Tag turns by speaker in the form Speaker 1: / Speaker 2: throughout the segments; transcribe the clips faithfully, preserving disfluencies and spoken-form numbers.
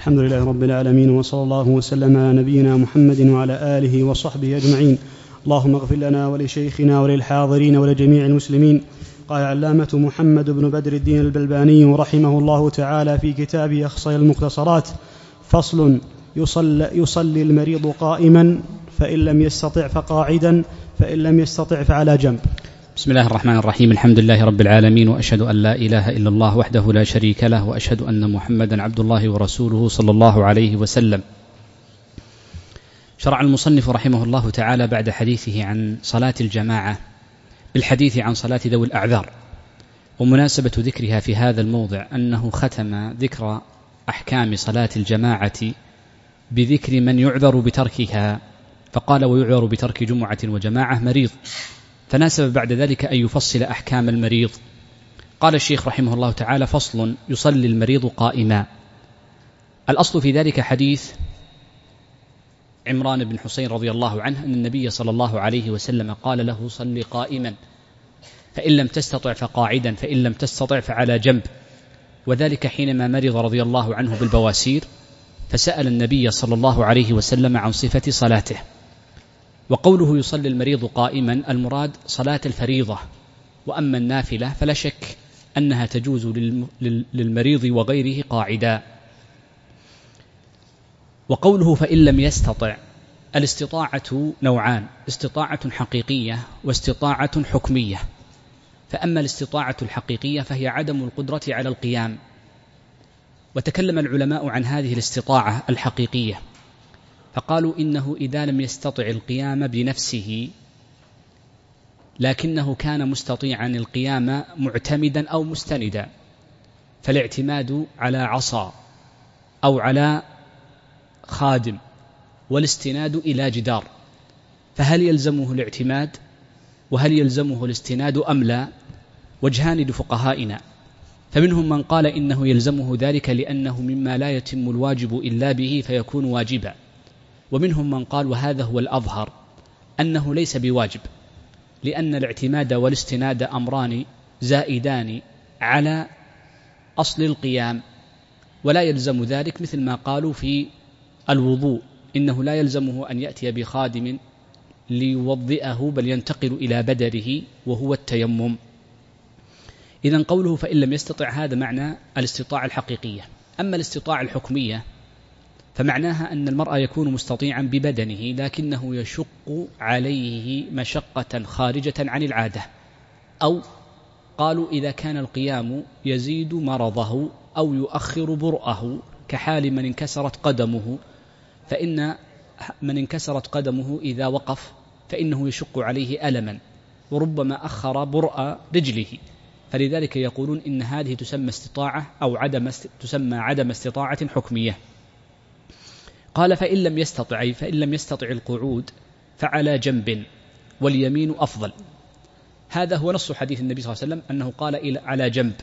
Speaker 1: الحمد لله رب العالمين، وصلى الله وسلم على نبينا محمد وعلى آله وصحبه أجمعين. اللهم اغفر لنا ولشيخنا وللحاضرين ولجميع المسلمين. قال علامة محمد بن بدر الدين البلباني رحمه الله تعالى في كتابه أخصي المختصرات: فصل: يصلي, يصلي المريض قائما، فإن لم يستطع فقاعدا، فإن لم يستطع فعلى جنب.
Speaker 2: بسم الله الرحمن الرحيم. الحمد لله رب العالمين، وأشهد أن لا إله إلا الله وحده لا شريك له، وأشهد أن محمدا عبد الله ورسوله صلى الله عليه وسلم. شرع المصنف رحمه الله تعالى بعد حديثه عن صلاة الجماعة بالحديث عن صلاة ذوي الأعذار، ومناسبة ذكرها في هذا الموضع أنه ختم ذكر أحكام صلاة الجماعة بذكر من يعذر بتركها، فقال: ويعذر بترك جمعة وجماعة مريض، فناسب بعد ذلك أن يفصل أحكام المريض. قال الشيخ رحمه الله تعالى: فصل: يصلي المريض قائما. الأصل في ذلك حديث عمران بن حسين رضي الله عنه أن النبي صلى الله عليه وسلم قال له: صل قائما، فإن لم تستطع فقاعدا، فإن لم تستطع فعلى جنب. وذلك حينما مرض رضي الله عنه بالبواسير، فسأل النبي صلى الله عليه وسلم عن صفة صلاته. وقوله يصلي المريض قائما المراد صلاة الفريضة، وأما النافلة فلا شك أنها تجوز للمريض وغيره قاعدا. وقوله فإن لم يستطع، الاستطاعة نوعان: استطاعة حقيقية واستطاعة حكمية. فأما الاستطاعة الحقيقية فهي عدم القدرة على القيام، وتكلم العلماء عن هذه الاستطاعة الحقيقية، فقالوا إنه إذا لم يستطع القيام بنفسه لكنه كان مستطيعا القيام معتمدا أو مستندا، فالاعتماد على عصا أو على خادم، والاستناد إلى جدار، فهل يلزمه الاعتماد وهل يلزمه الاستناد أم لا؟ وجهان لفقهائنا، فمنهم من قال إنه يلزمه ذلك لأنه مما لا يتم الواجب إلا به فيكون واجبا، ومنهم من قال، وهذا هو الأظهر، أنه ليس بواجب، لأن الاعتماد والاستناد أمران زائدان على أصل القيام، ولا يلزم ذلك، مثل ما قالوا في الوضوء إنه لا يلزمه أن يأتي بخادم ليوضئه، بل ينتقل إلى بدره وهو التيمم. إذن قوله فإن لم يستطع هذا معنى الاستطاعة الحقيقية. أما الاستطاعة الحكمية فمعناها أن المرء يكون مستطيعا ببدنه لكنه يشق عليه مشقة خارجة عن العادة، أو قالوا إذا كان القيام يزيد مرضه أو يؤخر برأه، كحال من انكسرت قدمه، فإن من انكسرت قدمه إذا وقف فإنه يشق عليه ألما، وربما أخر برأ رجله، فلذلك يقولون إن هذه تسمى استطاعة أو عدم تسمى عدم استطاعة حكمية. قال فإن لم يستطع، أي فإن لم يستطع القعود فعلى جنب، واليمين أفضل. هذا هو نص حديث النبي صلى الله عليه وسلم أنه قال على جنب.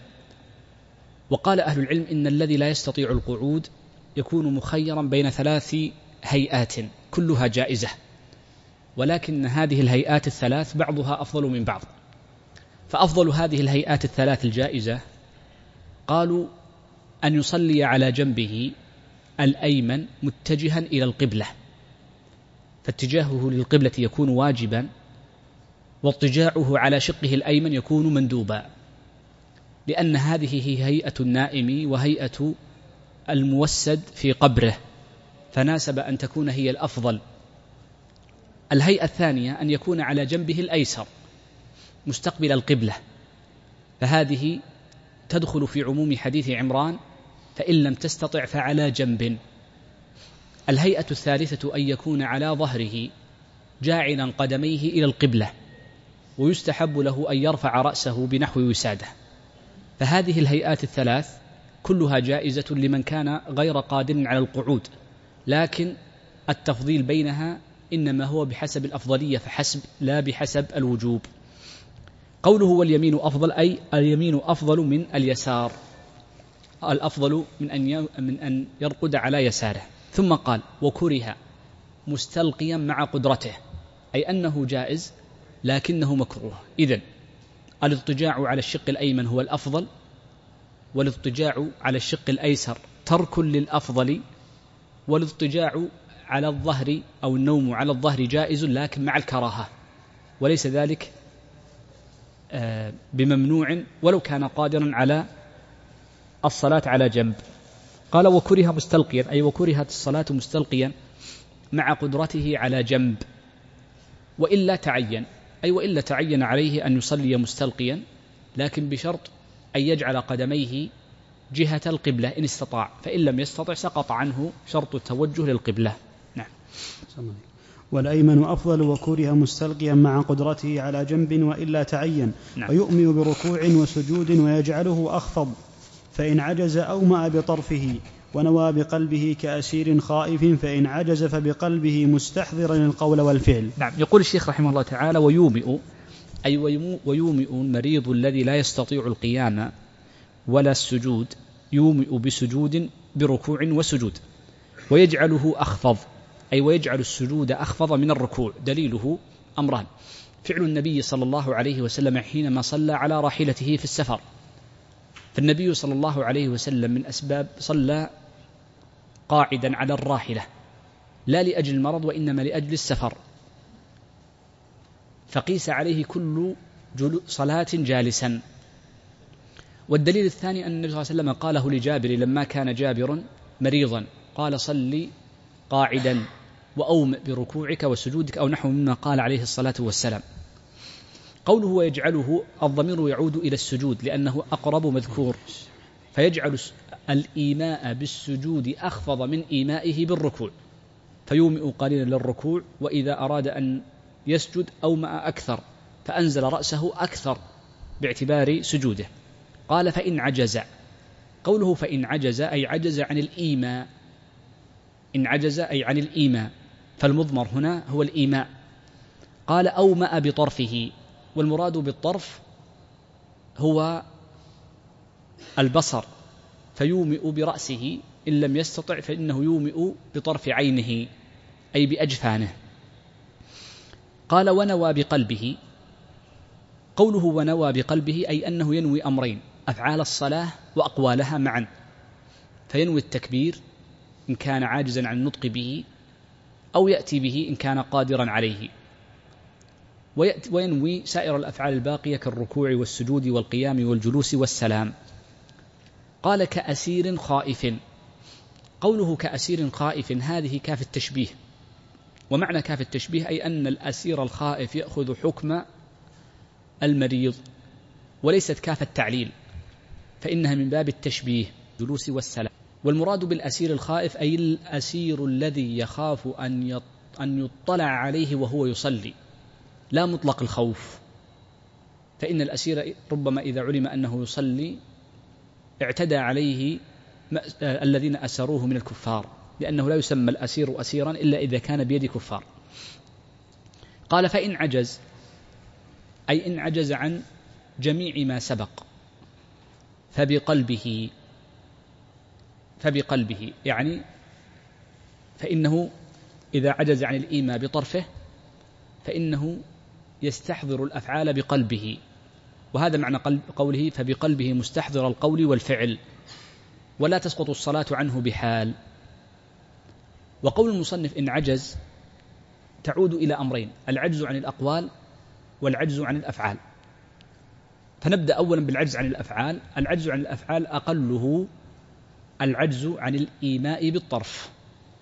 Speaker 2: وقال أهل العلم إن الذي لا يستطيع القعود يكون مخيرا بين ثلاث هيئات كلها جائزة، ولكن هذه الهيئات الثلاث بعضها أفضل من بعض. فأفضل هذه الهيئات الثلاث الجائزة قالوا أن يصلي على جنبه الأيمن متجها إلى القبلة، فاتجاهه للقبلة يكون واجبا، واضطجاعه على شقه الأيمن يكون مندوبا، لأن هذه هي هيئة النائم وهيئة الموسد في قبره، فناسب أن تكون هي الأفضل. الهيئة الثانية أن يكون على جنبه الأيسر مستقبل القبلة، فهذه تدخل في عموم حديث عمران فإن لم تستطع فعلى جنب. الهيئة الثالثة أن يكون على ظهره جاعلا قدميه إلى القبلة، ويستحب له أن يرفع رأسه بنحو وسادة. فهذه الهيئات الثلاث كلها جائزة لمن كان غير قادر على القعود، لكن التفضيل بينها إنما هو بحسب الأفضلية فحسب، لا بحسب الوجوب. قوله واليمين أفضل، أي اليمين أفضل من اليسار، الأفضل من أن من أن يرقد على يساره. ثم قال وكره مستلقيا مع قدرته، أي أنه جائز لكنه مكروه. إذن الاضطجاع على الشق الأيمن هو الأفضل، والاضطجاع على الشق الأيسر ترك للأفضل، والاضطجاع على الظهر أو النوم على الظهر جائز لكن مع الكراهة، وليس ذلك بممنوع ولو كان قادرا على الصلاة على جنب. قال وكره مستلقيا، أي وكرهت الصلاة مستلقيا مع قدرته على جنب، وإلا تعين، أي وإلا تعين عليه أن يصلي مستلقيا، لكن بشرط أن يجعل قدميه جهة القبلة إن استطاع، فإن لم يستطع سقط عنه شرط التوجه للقبلة. نعم.
Speaker 1: والأيمن أفضل وكره مستلقيا مع قدرته على جنب وإلا تعين. نعم. ويؤمئ بركوع وسجود ويجعله أخفض، فإن عجز أومأ بطرفه ونوى بقلبه كأسير خائف، فإن عجز فبقلبه مستحضرا القول والفعل.
Speaker 2: نعم. يقول الشيخ رحمه الله تعالى ويومئ، أي ويومئ المريض الذي لا يستطيع القيام ولا السجود، يومئ بسجود بركوع وسجود، ويجعله أخفض، أي ويجعل السجود أخفض من الركوع. دليله أمران: فعل النبي صلى الله عليه وسلم حينما صلى على راحلته في السفر، فالنبي صلى الله عليه وسلم من أسباب صلى قاعدا على الراحلة لا لأجل المرض وإنما لأجل السفر، فقيس عليه كل صلاة جالسا. والدليل الثاني أن النبي صلى الله عليه وسلم قاله لجابر لما كان جابر مريضا، قال صلي قاعدا وأومئ بركوعك وسجودك، أو نحو مما قال عليه الصلاة والسلام. قوله ويجعله، الضمير يعود إلى السجود لأنه أقرب مذكور، فيجعل الإيماء بالسجود أخفض من إيمائه بالركوع، فيومئ قليلا للركوع، وإذا أراد أن يسجد أومأ أكثر، فأنزل رأسه أكثر باعتبار سجوده. قال فإن عجز، قوله فإن عجز أي عجز عن الإيماء، إن عجز أي عن الإيماء، فالمضمر هنا هو الإيماء. قال أومأ بطرفه، والمراد بالطرف هو البصر، فيومئ برأسه، إن لم يستطع فإنه يومئ بطرف عينه أي بأجفانه. قال ونوى بقلبه، قوله ونوى بقلبه أي أنه ينوي أمرين: أفعال الصلاة وأقوالها معا، فينوي التكبير إن كان عاجزا عن النطق به، أو يأتي به إن كان قادرا عليه، وينوي سائر الأفعال الباقية كالركوع والسجود والقيام والجلوس والسلام. قال كأسير خائف، قوله كأسير خائف هذه كاف التشبيه، ومعنى كاف التشبيه أي أن الأسير الخائف يأخذ حكم المريض، وليست كاف التعليل، فإنها من باب التشبيه جلوس والسلام. والمراد بالأسير الخائف أي الأسير الذي يخاف أن أن يطلع عليه وهو يصلي، لا مطلق الخوف، فإن الأسير ربما إذا علم أنه يصلي اعتدى عليه الذين أسروه من الكفار، لأنه لا يسمى الأسير أسيرا إلا إذا كان بيد كفار. قال فإن عجز أي إن عجز عن جميع ما سبق، فبقلبه، فبقلبه يعني فإنه إذا عجز عن الإيماء بطرفه فإنه يستحضر الأفعال بقلبه، وهذا معنى قوله فبقلبه مستحضر القول والفعل، ولا تسقط الصلاة عنه بحال. وقول المصنف إن عجز تعود إلى أمرين: العجز عن الأقوال والعجز عن الأفعال. فنبدأ أولا بالعجز عن الأفعال. العجز عن الأفعال أقله العجز عن الإيماء بالطرف،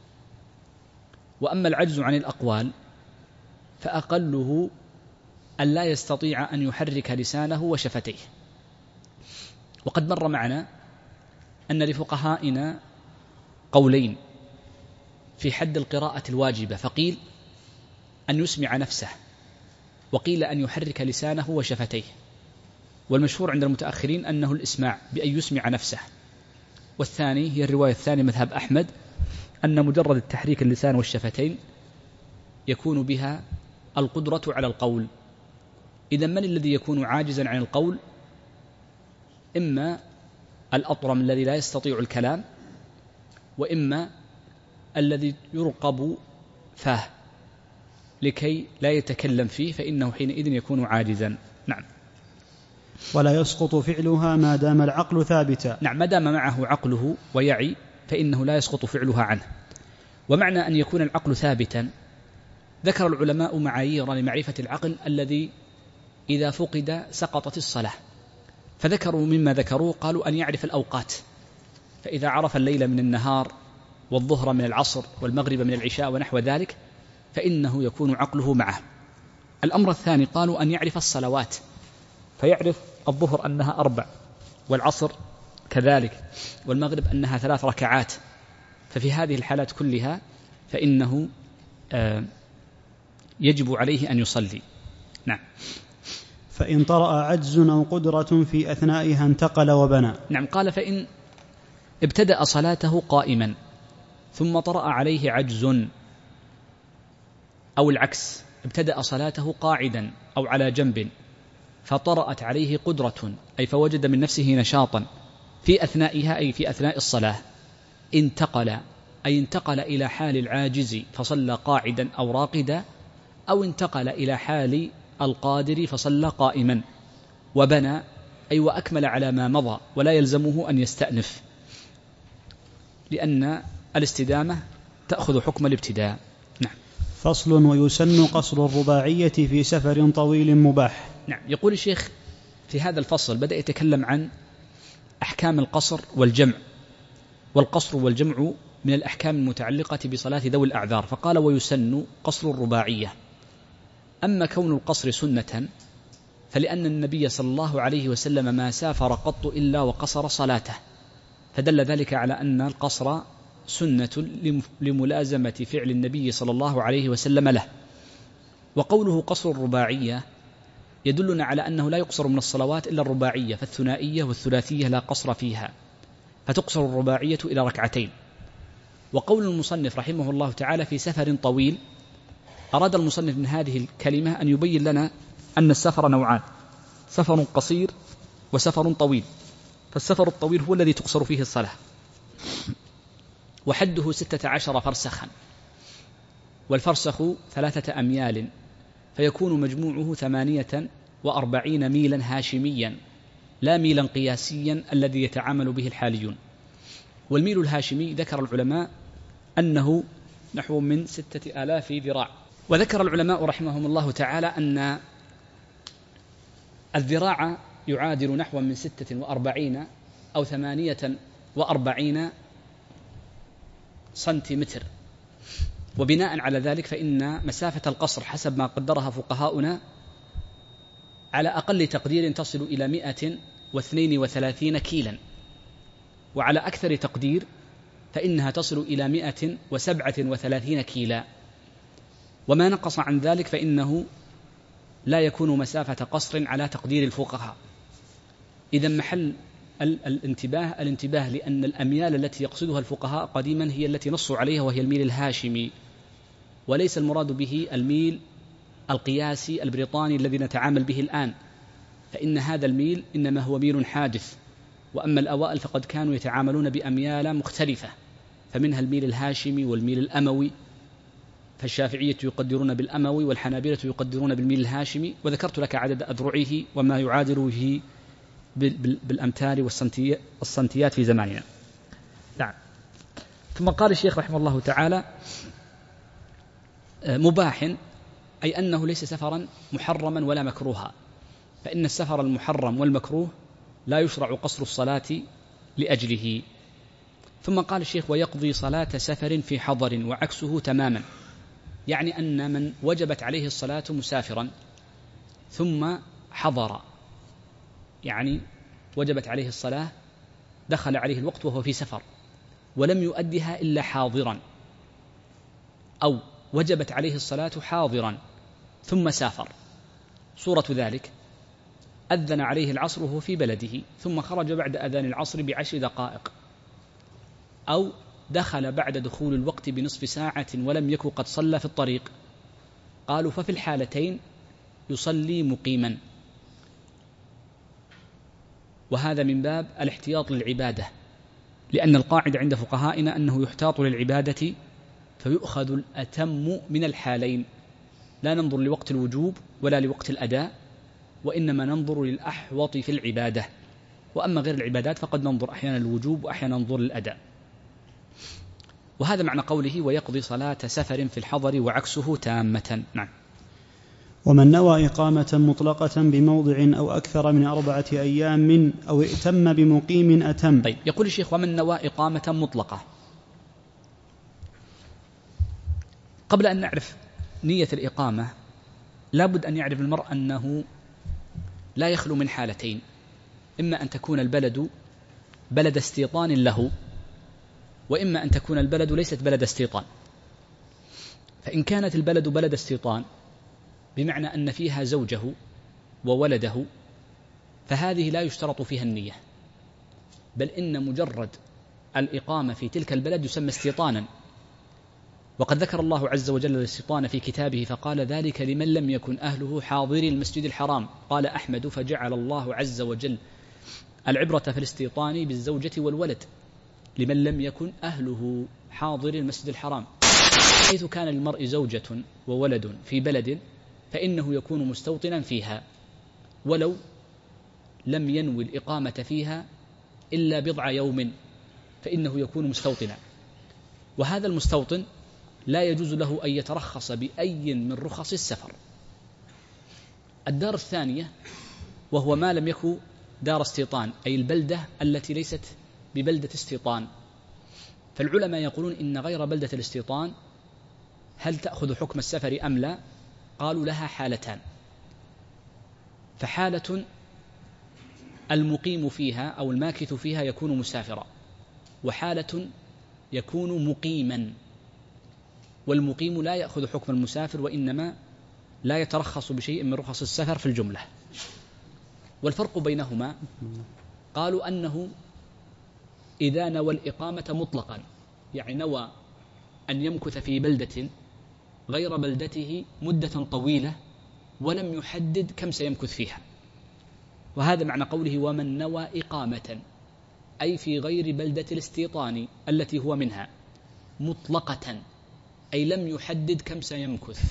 Speaker 2: وأما العجز عن الأقوال فأقله أن لا يستطيع أن يحرك لسانه وشفتيه. وقد مر معنا أن لفقهائنا قولين في حد القراءة الواجبة، فقيل أن يسمع نفسه، وقيل أن يحرك لسانه وشفتيه، والمشهور عند المتأخرين أنه الإسماع بأن يسمع نفسه، والثاني هي الرواية الثانية مذهب أحمد أن مجرد التحريك اللسان والشفتين يكون بها القدرة على القول. إذا من الذي يكون عاجزا عن القول؟ إما الأطرم الذي لا يستطيع الكلام، وإما الذي يرقب فاه لكي لا يتكلم فيه، فإنه حينئذ يكون عاجزا. نعم.
Speaker 1: ولا يسقط فعلها ما دام العقل ثابتا.
Speaker 2: نعم، ما دام معه عقله ويعي فإنه لا يسقط فعلها عنه. ومعنى أن يكون العقل ثابتا، ذكر العلماء معايير لمعرفة العقل الذي إذا فقد سقطت الصلاة، فذكروا مما ذكروا قالوا أن يعرف الأوقات، فإذا عرف الليل من النهار والظهر من العصر والمغرب من العشاء ونحو ذلك فإنه يكون عقله معه. الأمر الثاني قالوا أن يعرف الصلوات، فيعرف الظهر أنها أربع، والعصر كذلك، والمغرب أنها ثلاث ركعات، ففي هذه الحالات كلها فإنه يجب عليه أن يصلي. نعم.
Speaker 1: فإن طرأ عجز أو قدرة في أثنائها انتقل وبنى.
Speaker 2: نعم. قال فإن ابتدأ صلاته قائما ثم طرأ عليه عجز، أو العكس ابتدأ صلاته قاعدا أو على جنب فطرأت عليه قدرة، أي فوجد من نفسه نشاطا في أثنائها أي في أثناء الصلاة، انتقل، أي انتقل إلى حال العاجز فصلى قاعدا أو راقدا، أو انتقل إلى حال القادر فصلى قائما وبنى، أي وأكمل على ما مضى، ولا يلزمه أن يستأنف، لأن الاستدامة تأخذ حكم الابتداء. نعم.
Speaker 1: فصل. ويسن قصر الرباعية في سفر طويل مباح.
Speaker 2: نعم. يقول الشيخ في هذا الفصل بدأ يتكلم عن أحكام القصر والجمع، والقصر والجمع من الأحكام المتعلقة بصلاة ذوي الأعذار، فقال ويسن قصر الرباعية. أما كون القصر سنة فلأن النبي صلى الله عليه وسلم ما سافر قط إلا وقصر صلاته، فدل ذلك على أن القصر سنة لملازمة فعل النبي صلى الله عليه وسلم له. وقوله قصر الرباعية يدلنا على أنه لا يقصر من الصلوات إلا الرباعية، فالثنائية والثلاثية لا قصر فيها، فتقصر الرباعية إلى ركعتين. وقول المصنف رحمه الله تعالى في سفر طويل، أراد المصنف من هذه الكلمة أن يبين لنا أن السفر نوعان، سفر قصير وسفر طويل. فالسفر الطويل هو الذي تقصر فيه الصلاة، وحده ستة عشر فرسخا، والفرسخ ثلاثة أميال، فيكون مجموعه ثمانية وأربعين ميلا هاشميا، لا ميلا قياسيا الذي يتعامل به الحاليون. والميل الهاشمي ذكر العلماء أنه نحو من ستة آلاف ذراع. وذكر العلماء رحمهم الله تعالى أن الذراع يعادل نحو من ستة وأربعين أو ثمانية وأربعين سنتيمتر. وبناء على ذلك فإن مسافة القصر حسب ما قدرها فقهاؤنا على أقل تقدير تصل إلى مئة واثنين وثلاثين كيلا، وعلى أكثر تقدير فإنها تصل إلى مئة وسبعة وثلاثين كيلا، وما نقص عن ذلك فإنه لا يكون مسافة قصر على تقدير الفقهاء. إذا محل الانتباه الانتباه لأن الأميال التي يقصدها الفقهاء قديما هي التي نصوا عليها، وهي الميل الهاشمي، وليس المراد به الميل القياسي البريطاني الذي نتعامل به الآن، فإن هذا الميل إنما هو ميل حادث. وأما الأوائل فقد كانوا يتعاملون بأميال مختلفة، فمنها الميل الهاشمي والميل الأموي، فالشافعية يقدرون بالأموي والحنابلة يقدرون بالميل الهاشمي، وذكرت لك عدد أذرعه وما يعادله بالأمتار والسنتيات في زماننا. نعم. ثم قال الشيخ رحمه الله تعالى مباح، أي أنه ليس سفرا محرما ولا مكروها، فإن السفر المحرم والمكروه لا يشرع قصر الصلاة لأجله. ثم قال الشيخ ويقضي صلاة سفر في حضر وعكسه تماما، يعني أن من وجبت عليه الصلاة مسافرا ثم حضر، يعني وجبت عليه الصلاة دخل عليه الوقت وهو في سفر ولم يؤدها إلا حاضرا، أو وجبت عليه الصلاة حاضرا ثم سافر، صورة ذلك أذن عليه العصر وهو في بلده ثم خرج بعد أذان العصر بعشر دقائق، أو دخل بعد دخول الوقت بنصف ساعة ولم يكن قد صلى في الطريق، قالوا ففي الحالتين يصلي مقيما. وهذا من باب الاحتياط للعبادة، لأن القاعدة عند فقهائنا أنه يحتاط للعبادة فيؤخذ الأتم من الحالين، لا ننظر لوقت الوجوب ولا لوقت الأداء، وإنما ننظر للأحوط في العبادة. وأما غير العبادات فقد ننظر أحيانا الوجوب وأحيانا ننظر للأداء. وهذا معنى قوله ويقضي صلاة سفر في الحضر وعكسه تامة. نعم.
Speaker 1: ومن نوى إقامة مطلقة بموضع أو أكثر من أربعة أيام من أو ائتم بمقيم أتم.
Speaker 2: طيب، يقول الشيخ ومن نوى إقامة مطلقة. قبل أن نعرف نية الإقامة لابد أن يعرف المرء أنه لا يخلو من حالتين: إما أن تكون البلد بلد استيطان له، وإما أن تكون البلد ليست بلد استيطان. فإن كانت البلد بلد استيطان بمعنى أن فيها زوجه وولده، فهذه لا يشترط فيها النية، بل إن مجرد الإقامة في تلك البلد يسمى استيطانا. وقد ذكر الله عز وجل الاستيطان في كتابه فقال ذلك لمن لم يكن أهله حاضري المسجد الحرام. قال أحمد فجعل الله عز وجل العبرة في الاستيطان بالزوجة والولد لمن لم يكن أهله حاضر المسجد الحرام، حيث كان للمرء زوجة وولد في بلد فإنه يكون مستوطنا فيها ولو لم ينوي الإقامة فيها إلا بضع يوم، فإنه يكون مستوطنا. وهذا المستوطن لا يجوز له أن يترخص بأي من رخص السفر. الدار الثانية وهو ما لم يكن دار استيطان، أي البلدة التي ليست ببلدة استيطان. فالعلماء يقولون إن غير بلدة الاستيطان هل تأخذ حكم السفر أم لا؟ قالوا لها حالتان: فحالة المقيم فيها أو الماكث فيها يكون مسافرا، وحالة يكون مقيما، والمقيم لا يأخذ حكم المسافر وإنما لا يترخص بشيء من رخص السفر في الجملة. والفرق بينهما قالوا أنه إذا نوى الإقامة مطلقا، يعني نوى أن يمكث في بلدة غير بلدته مدة طويلة ولم يحدد كم سيمكث فيها، وهذا معنى قوله ومن نوى إقامة، أي في غير بلدة الاستيطان التي هو منها، مطلقة أي لم يحدد كم سيمكث،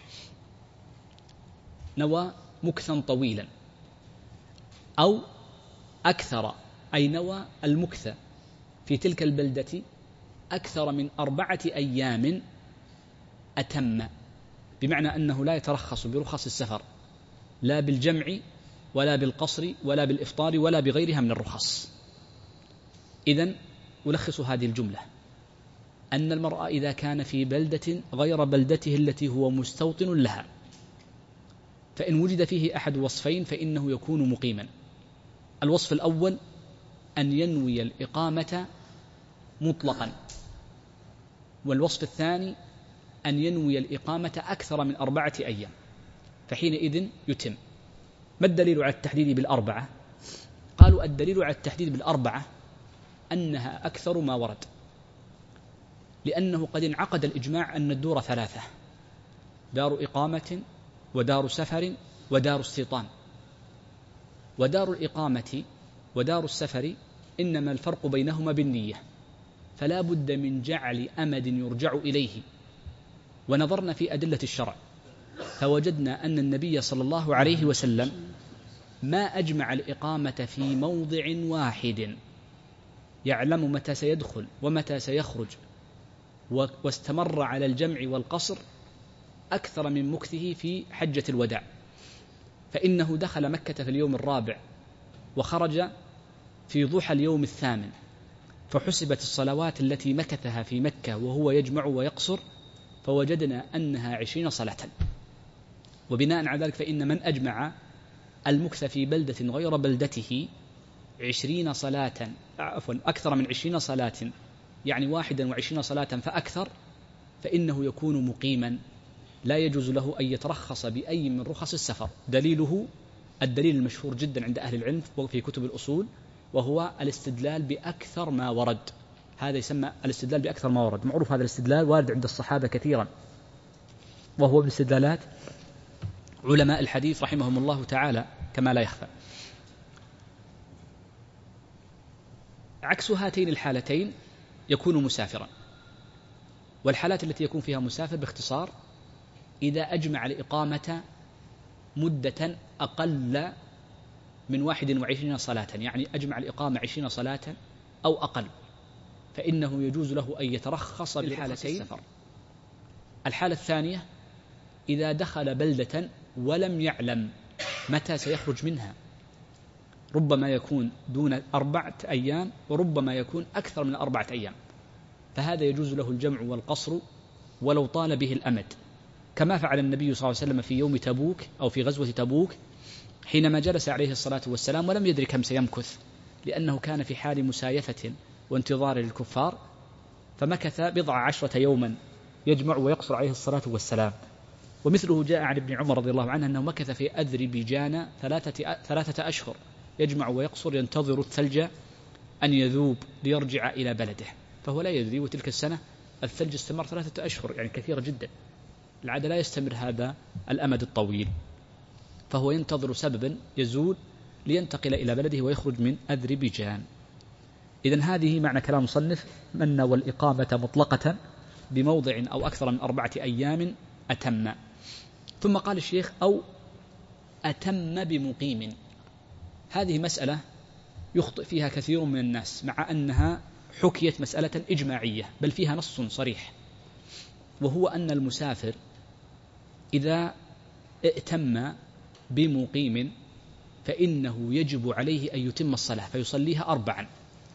Speaker 2: نوى مكثا طويلا، أو أكثر أي نوى المكث في تلك البلدة أكثر من أربعة أيام أتم، بمعنى أنه لا يترخص برخص السفر لا بالجمع ولا بالقصر ولا بالإفطار ولا بغيرها من الرخص. إذن ألخص هذه الجملة: أن المرء إذا كان في بلدة غير بلدته التي هو مستوطن لها، فإن وجد فيه أحد وصفين فإنه يكون مقيما. الوصف الأول أن ينوي الإقامة مطلقا، والوصف الثاني أن ينوي الإقامة أكثر من أربعة أيام، فحينئذ يتم. ما الدليل على التحديد بالأربعة؟ قالوا الدليل على التحديد بالأربعة أنها أكثر ما ورد، لأنه قد انعقد الإجماع أن الدور ثلاثة: دار إقامة ودار سفر ودار استيطان. ودار الإقامة ودار السفر إنما الفرق بينهما بالنية، فلا بد من جعل أمد يرجع إليه. ونظرنا في أدلة الشرع فوجدنا أن النبي صلى الله عليه وسلم ما أجمع الإقامة في موضع واحد يعلم متى سيدخل ومتى سيخرج، واستمر على الجمع والقصر أكثر من مكثه في حجة الوداع، فإنه دخل مكة في اليوم الرابع وخرج في ضحى اليوم الثامن، فحسبت الصلوات التي مكثها في مكة وهو يجمع ويقصر فوجدنا أنها عشرين صلاة. وبناء على ذلك فإن من أجمع المكث في بلدة غير بلدته عشرين صلاة عفوا أكثر من عشرين صلاة، يعني واحدا وعشرين صلاة فأكثر، فإنه يكون مقيما لا يجوز له أن يترخص بأي من رخص السفر. دليله الدليل المشهور جدا عند أهل العلم وفي كتب الأصول، وهو الاستدلال بأكثر ما ورد. هذا يسمى الاستدلال بأكثر ما ورد، معروف هذا الاستدلال وارد عند الصحابة كثيرا، وهو من استدلالات علماء الحديث رحمهم الله تعالى كما لا يخفى. عكس هاتين الحالتين يكون مسافرا. والحالات التي يكون فيها مسافر باختصار: إذا أجمع الإقامة مدة أقل من واحد وعشرين صلاة، يعني أجمع الإقامة عشرين صلاة أو أقل، فإنه يجوز له أن يترخص بالحالتين. الحالة الثانية إذا دخل بلدة ولم يعلم متى سيخرج منها، ربما يكون دون أربعة أيام وربما يكون أكثر من أربعة أيام، فهذا يجوز له الجمع والقصر ولو طال به الأمد، كما فعل النبي صلى الله عليه وسلم في يوم تبوك أو في غزوة تبوك حينما جلس عليه الصلاة والسلام ولم يدري كم سيمكث، لأنه كان في حال مسايفة وانتظار للكفار، فمكث بضع عشرة يوما يجمع ويقصر عليه الصلاة والسلام. ومثله جاء عن ابن عمر رضي الله عنه أنه مكث في أذربيجان ثلاثة, ثلاثة أشهر يجمع ويقصر ينتظر الثلج أن يذوب ليرجع إلى بلده، فهو لا يدري. وتلك السنة الثلج استمر ثلاثة أشهر، يعني كثيرة جدا، العادة لا يستمر هذا الأمد الطويل، فهو ينتظر سببا يزول لينتقل إلى بلده ويخرج من أذربيجان. إذن هذه معنى كلام مصنف: من نوى الإقامة مطلقة بموضع أو أكثر من أربعة أيام أتم. ثم قال الشيخ: أو أتم بمقيم. هذه مسألة يخطئ فيها كثير من الناس، مع أنها حكيت مسألة إجماعية بل فيها نص صريح، وهو أن المسافر إذا ائتم بمقيم فإنه يجب عليه أن يتم الصلاة فيصليها أربعا،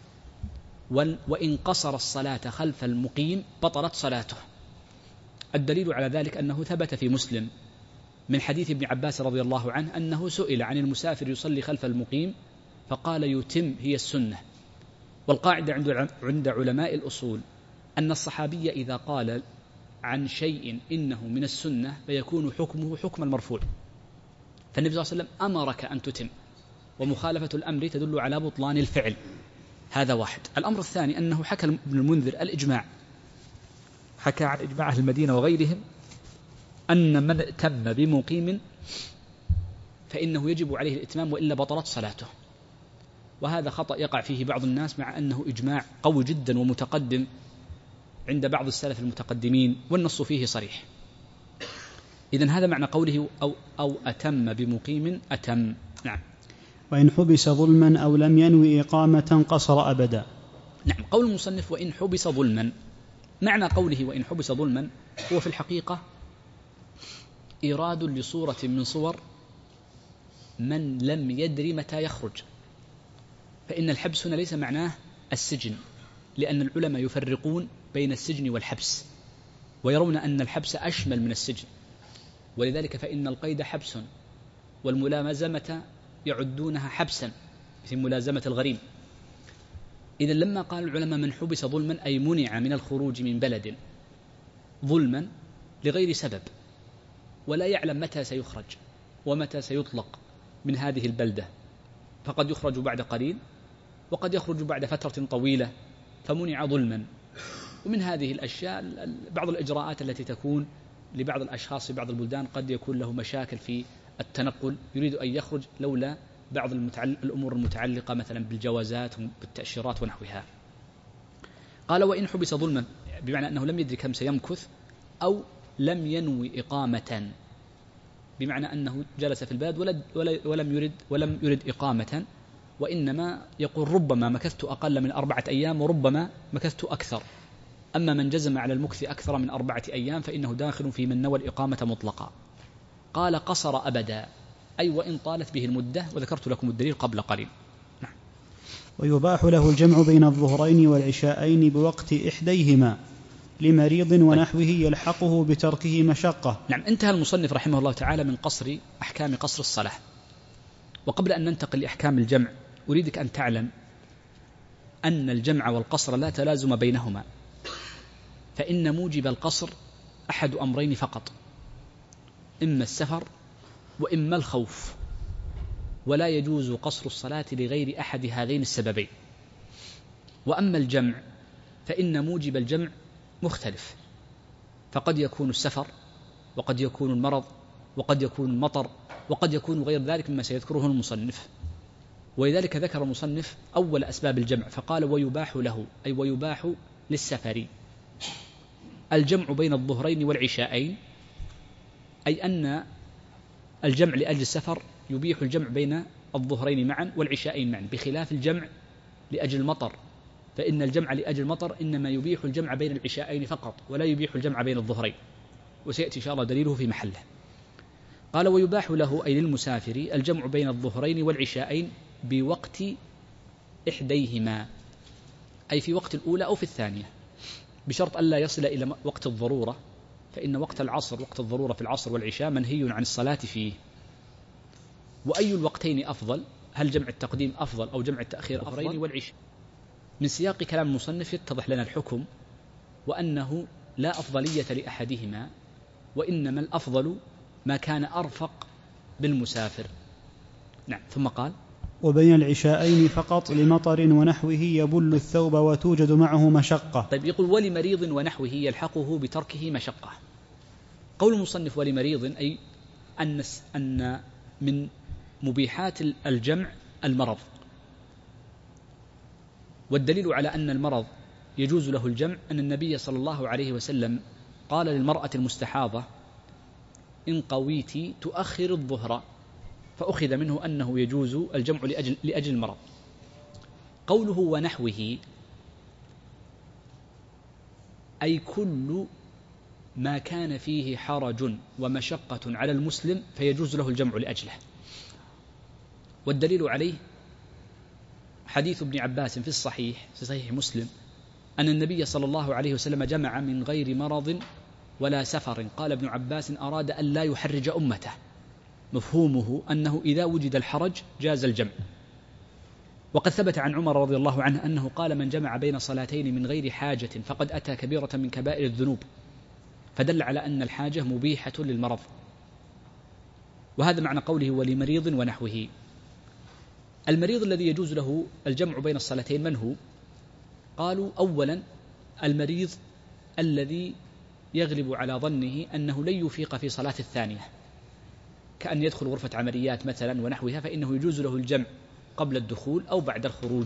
Speaker 2: وإن قصر الصلاة خلف المقيم بطلت صلاته. الدليل على ذلك أنه ثبت في مسلم من حديث ابن عباس رضي الله عنه أنه سئل عن المسافر يصلي خلف المقيم فقال: يتم، هي السنة. والقاعدة عند علماء الأصول أن الصحابي إذا قال عن شيء إنه من السنة فيكون حكمه حكم المرفوع، فالنبي صلى الله عليه وسلم أمرك أن تتم، ومخالفة الأمر تدل على بطلان الفعل. هذا واحد. الأمر الثاني أنه حكى ابن المنذر الإجماع، حكى عن إجماع أهل المدينة وغيرهم أن من ائتم بمقيم فإنه يجب عليه الإتمام وإلا بطلت صلاته، وهذا خطأ يقع فيه بعض الناس، مع أنه إجماع قوي جدا ومتقدم عند بعض السلف المتقدمين والنص فيه صريح. إذن هذا معنى قوله أو, أو أتم بمقيم أتم. نعم.
Speaker 1: وإن حبس ظلما أو لم ينوي إقامة قصر أبدا.
Speaker 2: نعم. قول المصنف: وإن حبس ظلما، معنى قوله وإن حبس ظلما هو في الحقيقة إيراد لصورة من صور من لم يدري متى يخرج، فإن الحبس هنا ليس معناه السجن، لأن العلماء يفرقون بين السجن والحبس، ويرون أن الحبس أشمل من السجن، ولذلك فإن القيد حبس، والملازمة يعدونها حبسا مثل ملازمة الغريم. إذن لما قال العلماء من حبس ظلما أي منع من الخروج من بلد ظلما لغير سبب، ولا يعلم متى سيخرج ومتى سيطلق من هذه البلدة، فقد يخرج بعد قليل وقد يخرج بعد فترة طويلة، فمنع ظلما. ومن هذه الأشياء بعض الإجراءات التي تكون لبعض الأشخاص في بعض البلدان، قد يكون له مشاكل في التنقل يريد أن يخرج لولا بعض الأمور المتعلقة مثلا بالجوازات وبالتأشيرات ونحوها. قال وإن حبس ظلما بمعنى أنه لم يدري كم سيمكث، أو لم ينوي إقامة بمعنى أنه جلس في البلد ولم يرد ولم يرد إقامة، وإنما يقول ربما مكثت أقل من أربعة أيام وربما مكثت أكثر. أما من جزم على المكث أكثر من أربعة أيام فإنه داخل في من نوى الإقامة مطلقا. قال قصر أبدا، أي وإن طالت به المدة، وذكرت لكم الدليل قبل قليل. نعم.
Speaker 1: ويباح له الجمع بين الظهرين والعشاءين بوقت إحديهما لمريض ونحوه يلحقه بتركه مشقة.
Speaker 2: نعم. انتهى المصنف رحمه الله تعالى من قصر أحكام قصر الصلاة. وقبل أن ننتقل لأحكام الجمع أريدك أن تعلم أن الجمع والقصر لا تلازم بينهما، فإن موجب القصر أحد أمرين فقط، إما السفر وإما الخوف، ولا يجوز قصر الصلاة لغير أحد هذين السببين. وأما الجمع فإن موجب الجمع مختلف، فقد يكون السفر وقد يكون المرض وقد يكون المطر وقد يكون غير ذلك مما سيذكره المصنف. ولذلك ذكر المصنف أول أسباب الجمع فقال ويباح له، أي ويباح للسفر الجمع بين الظهرين والعشاءين، أي أن الجمع لأجل السفر يبيح الجمع بين الظهرين معا والعشاءين معا، بخلاف الجمع لأجل المطر فإن الجمع لأجل المطر إنما يبيح الجمع بين العشاءين فقط ولا يبيح الجمع بين الظهرين، وسيأتي إن شاء الله دليله في محله. قال ويباح له أي للمسافر الجمع بين الظهرين والعشاءين بوقت إحديهما، أي في وقت الأولى أو في الثانية، بشرط ألا يصل إلى وقت الضرورة، فإن وقت العصر وقت الضرورة في العصر والعشاء منهي عن الصلاة فيه. وأي الوقتين أفضل؟ هل جمع التقديم أفضل أو جمع التأخير أفضل؟ والعشاء. من سياق كلام المصنف يتضح لنا الحكم، وأنه لا أفضلية لأحدهما، وإنما الأفضل ما كان أرفق بالمسافر. نعم. ثم قال
Speaker 1: وبين العشاءين فقط لمطر ونحوه يبل الثوب وتوجد معه مشقة.
Speaker 2: طيب، يقول ولمريض ونحوه يلحقه بتركه مشقة. قول المصنف ولمريض أي أن أن من مبيحات الجمع المرض، والدليل على أن المرض يجوز له الجمع أن النبي صلى الله عليه وسلم قال للمرأة المستحاضة إن قويت تؤخر الظهر، فأخذ منه أنه يجوز الجمع لأجل, لأجل المرض. قوله ونحوه أي كل ما كان فيه حرج ومشقة على المسلم فيجوز له الجمع لأجله. والدليل عليه حديث ابن عباس في الصحيح في صحيح مسلم أن النبي صلى الله عليه وسلم جمع من غير مرض ولا سفر. قال ابن عباس أراد أن لا يحرج أمته، مفهومه أنه إذا وجد الحرج جاز الجمع. وقد ثبت عن عمر رضي الله عنه أنه قال من جمع بين صلاتين من غير حاجة فقد أتى كبيرة من كبائر الذنوب، فدل على أن الحاجة مبيحة للمرض. وهذا معنى قوله ولمريض ونحوه. المريض الذي يجوز له الجمع بين الصلاتين من هو؟ قالوا أولا المريض الذي يغلب على ظنه أنه لن يفيق في صلاة الثانية، كأن يدخل غرفة عمليات مثلا ونحوها، فإنه يجوز له الجمع قبل الدخول أو بعد الخروج.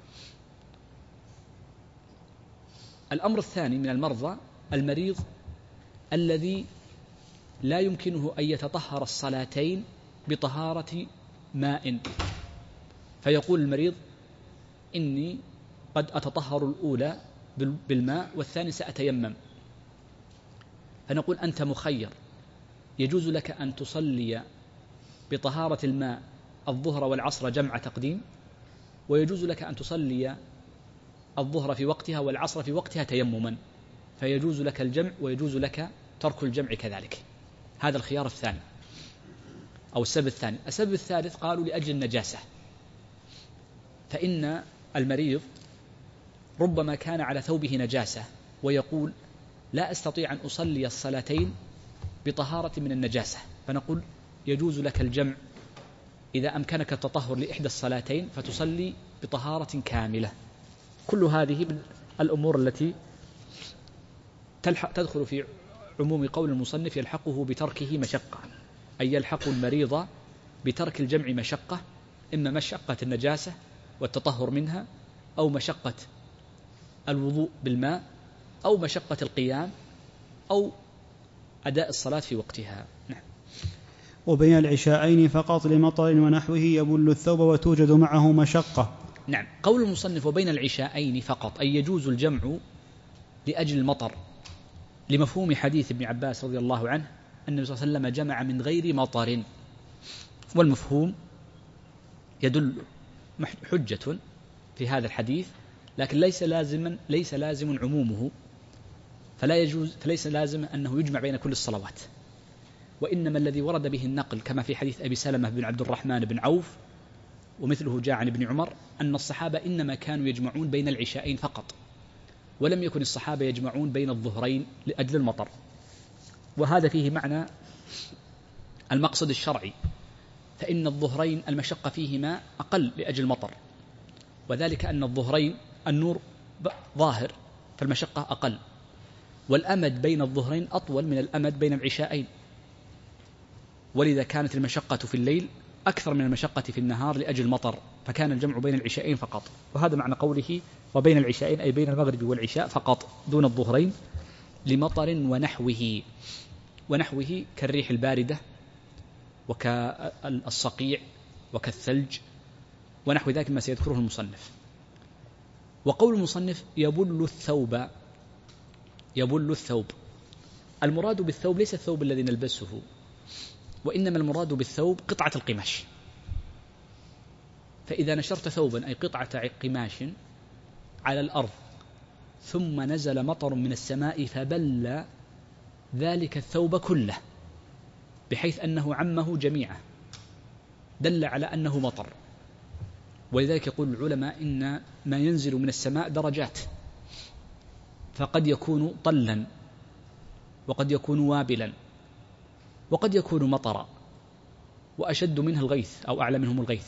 Speaker 2: الأمر الثاني من المرضى المريض الذي لا يمكنه أن يتطهر الصلاتين بطهارة ماء، فيقول المريض إني قد أتطهر الأولى بالماء والثاني سأتيمم، فنقول أنت مخير، يجوز لك أن تصلي بطهارة الماء الظهر والعصر جمع تقديم، ويجوز لك أن تصلي الظهر في وقتها والعصر في وقتها تيمما، فيجوز لك الجمع ويجوز لك ترك الجمع كذلك. هذا الخيار الثاني أو السبب الثاني. السبب الثالث قالوا لأجل النجاسة، فإن المريض ربما كان على ثوبه نجاسة ويقول لا أستطيع أن أصلي الصلاتين بطهارة من النجاسة، فنقول يجوز لك الجمع إذا أمكنك التطهر لإحدى الصلاتين فتصلي بطهارة كاملة. كل هذه من الأمور التي تدخل في عموم قول المصنف يلحقه بتركه مشقة، أي يلحق المريض بترك الجمع مشقة، إما مشقة النجاسة والتطهر منها، أو مشقة الوضوء بالماء، أو مشقة القيام، أو أداء الصلاة في وقتها. نعم.
Speaker 1: وبين العشاءين فقط لمطر ونحوه يبل الثوب وتوجد معه مشقة.
Speaker 2: نعم. قول المصنف وبين العشاءين فقط أي يجوز الجمع لأجل المطر، لمفهوم حديث ابن عباس رضي الله عنه أن النبي صلى الله عليه وسلم جمع من غير مطر، والمفهوم يدل حجة في هذا الحديث، لكن ليس لازما ليس لازم عمومه، فلا يجوز فليس لازم أنه يجمع بين كل الصلوات، وإنما الذي ورد به النقل كما في حديث أبي سلمة بن عبد الرحمن بن عوف ومثله جاء عن ابن عمر أن الصحابة إنما كانوا يجمعون بين العشاءين فقط، ولم يكن الصحابة يجمعون بين الظهرين لأجل المطر. وهذا فيه معنى المقصد الشرعي، فإن الظهرين المشقة فيهما أقل لأجل المطر، وذلك أن الظهرين النور ظاهر فالمشقة أقل، والأمد بين الظهرين أطول من الأمد بين العشاءين، ولذا كانت المشقة في الليل أكثر من المشقة في النهار لأجل المطر، فكان الجمع بين العشاءين فقط. وهذا معنى قوله وبين العشاءين أي بين المغرب والعشاء فقط دون الظهرين لمطر ونحوه. ونحوه كالريح الباردة وكالصقيع وكالثلج ونحو ذلك ما سيذكره المصنف. وقول المصنف يبل الثوب، يبل الثوب، المراد بالثوب ليس الثوب الذي نلبسه، وإنما المراد بالثوب قطعة القماش. فإذا نشرت ثوبا أي قطعة قماش على الأرض ثم نزل مطر من السماء فبل ذلك الثوب كله بحيث أنه عمه جميعا، دل على أنه مطر. ولذلك يقول العلماء إن ما ينزل من السماء درجات، فقد يكون طلا، وقد يكون وابلا، وقد يكون مطرا، وأشد منه الغيث أو أعلى منهم الغيث.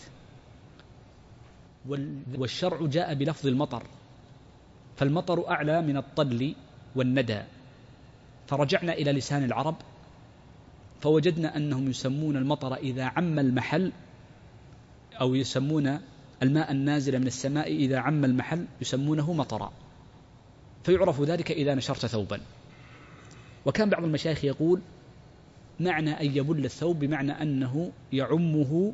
Speaker 2: والشرع جاء بلفظ المطر، فالمطر أعلى من الطل والندى. فرجعنا إلى لسان العرب فوجدنا أنهم يسمون المطر إذا عم المحل، أو يسمون الماء النازل من السماء إذا عم المحل يسمونه مطرا، فيعرف ذلك إذا نشرت ثوبا. وكان بعض المشايخ يقول معنى أن يبل الثوب بمعنى أنه يعمه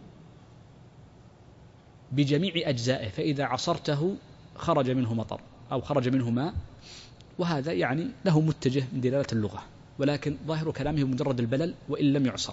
Speaker 2: بجميع أجزائه، فإذا عصرته خرج منه مطر أو خرج منه ماء، وهذا يعني له متجه من دلالة اللغة، ولكن ظاهر كلامه مجرد البلل وإن لم يعصر.